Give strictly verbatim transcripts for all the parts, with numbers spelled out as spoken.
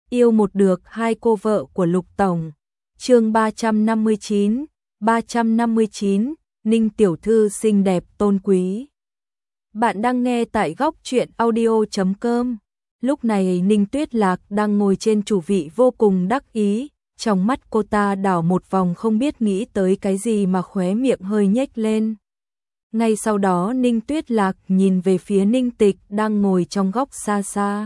Yêu một được hai cô vợ của Lục Tổng. Chương ba trăm năm mươi chín, ba trăm năm mươi chín, Ninh tiểu thư xinh đẹp tôn quý. Bạn đang nghe tại góc truyện audio chấm com. Lúc này Ninh Tuyết Lạc đang ngồi trên chủ vị vô cùng đắc ý, trong mắt cô ta đảo một vòng không biết nghĩ tới cái gì mà khóe miệng hơi nhếch lên. Ngay sau đó Ninh Tuyết Lạc nhìn về phía Ninh Tịch đang ngồi trong góc xa xa.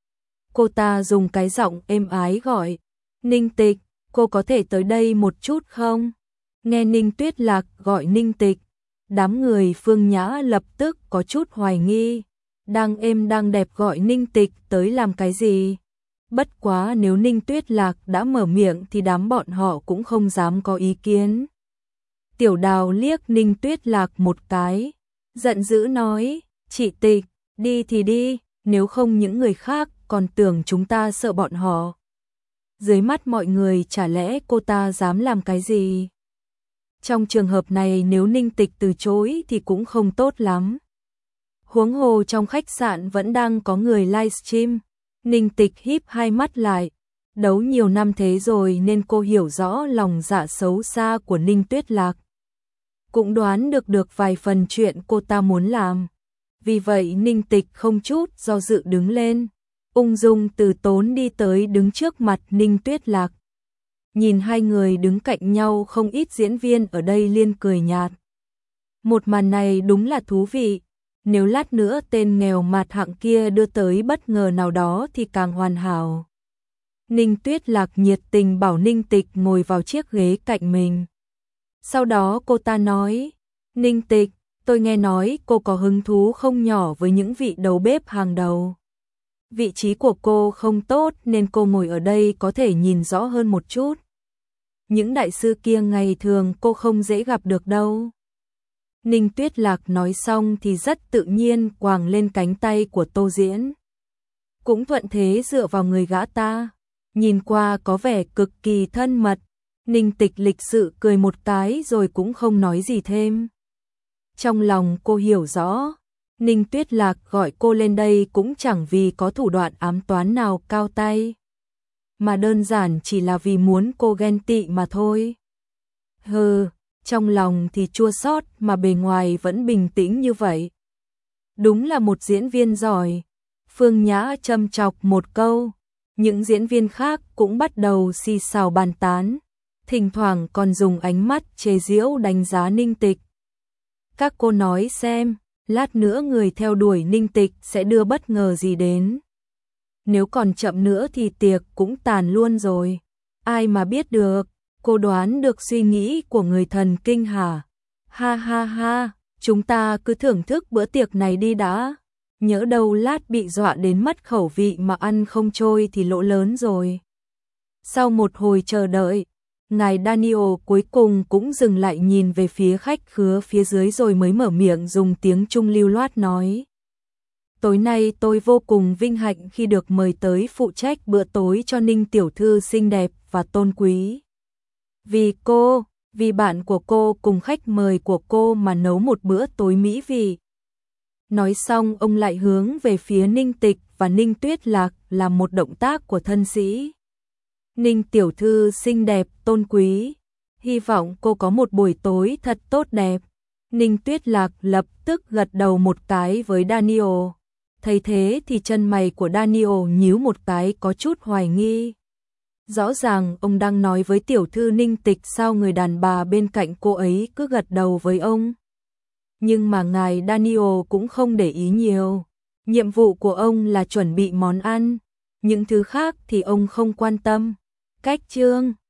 Cô ta dùng cái giọng êm ái gọi, Ninh Tịch, cô có thể tới đây một chút không? Nghe Ninh Tuyết Lạc gọi Ninh Tịch, đám người Phương Nhã lập tức có chút hoài nghi, đang êm đang đẹp gọi Ninh Tịch tới làm cái gì? Bất quá nếu Ninh Tuyết Lạc đã mở miệng thì đám bọn họ cũng không dám có ý kiến. Tiểu Đào liếc Ninh Tuyết Lạc một cái, giận dữ nói, chị Tịch, đi thì đi, nếu không những người khác còn tưởng chúng ta sợ bọn họ. Dưới mắt mọi người chả lẽ cô ta dám làm cái gì? Trong trường hợp này nếu Ninh Tịch từ chối thì cũng không tốt lắm. Huống hồ trong khách sạn vẫn đang có người livestream. Ninh Tịch híp hai mắt lại. Đấu nhiều năm thế rồi nên cô hiểu rõ lòng dạ xấu xa của Ninh Tuyết Lạc. Cũng đoán được được vài phần chuyện cô ta muốn làm. Vì vậy Ninh Tịch không chút do dự đứng lên, ung dung từ tốn đi tới đứng trước mặt Ninh Tuyết Lạc. Nhìn hai người đứng cạnh nhau, không ít diễn viên ở đây liên cười nhạt. Một màn này đúng là thú vị, nếu lát nữa tên nghèo mạt hạng kia đưa tới bất ngờ nào đó thì càng hoàn hảo. Ninh Tuyết Lạc nhiệt tình bảo Ninh Tịch ngồi vào chiếc ghế cạnh mình. Sau đó cô ta nói, Ninh Tịch, tôi nghe nói cô có hứng thú không nhỏ với những vị đầu bếp hàng đầu. Vị trí của cô không tốt nên cô ngồi ở đây có thể nhìn rõ hơn một chút. Những đại sư kia ngày thường cô không dễ gặp được đâu. Ninh Tuyết Lạc nói xong thì rất tự nhiên quàng lên cánh tay của Tô Diễn. Cũng thuận thế dựa vào người gã ta, nhìn qua có vẻ cực kỳ thân mật. Ninh Tịch lịch sự cười một cái rồi cũng không nói gì thêm. Trong lòng cô hiểu rõ, Ninh Tuyết Lạc gọi cô lên đây cũng chẳng vì có thủ đoạn ám toán nào cao tay, mà đơn giản chỉ là vì muốn cô ghen tị mà thôi. Hừ, trong lòng thì chua xót mà bề ngoài vẫn bình tĩnh như vậy. Đúng là một diễn viên giỏi. Phương Nhã châm chọc một câu, những diễn viên khác cũng bắt đầu xì xào bàn tán, thỉnh thoảng còn dùng ánh mắt chế giễu đánh giá Ninh Tịch. Các cô nói xem, lát nữa người theo đuổi Ninh Tịch sẽ đưa bất ngờ gì đến. Nếu còn chậm nữa thì tiệc cũng tàn luôn rồi. Ai mà biết được, cô đoán được suy nghĩ của người thần kinh hả? Ha ha ha, chúng ta cứ thưởng thức bữa tiệc này đi đã. Nhỡ đâu lát bị dọa đến mất khẩu vị mà ăn không trôi thì lỗ lớn rồi. Sau một hồi chờ đợi, ngài Daniel cuối cùng cũng dừng lại nhìn về phía khách khứa phía dưới rồi mới mở miệng dùng tiếng Trung lưu loát nói. Tối nay tôi vô cùng vinh hạnh khi được mời tới phụ trách bữa tối cho Ninh tiểu thư xinh đẹp và tôn quý. Vì cô, vì bạn của cô cùng khách mời của cô mà nấu một bữa tối mỹ vị. Nói xong ông lại hướng về phía Ninh Tịch và Ninh Tuyết Lạc làm một động tác của thân sĩ. Ninh tiểu thư xinh đẹp tôn quý, hy vọng cô có một buổi tối thật tốt đẹp. Ninh Tuyết Lạc lập tức gật đầu một cái với Daniel. Thấy thế thì chân mày của Daniel nhíu một cái có chút hoài nghi. Rõ ràng ông đang nói với tiểu thư Ninh Tịch sao người đàn bà bên cạnh cô ấy cứ gật đầu với ông. Nhưng mà ngài Daniel cũng không để ý nhiều. Nhiệm vụ của ông là chuẩn bị món ăn, những thứ khác thì ông không quan tâm. Cách chương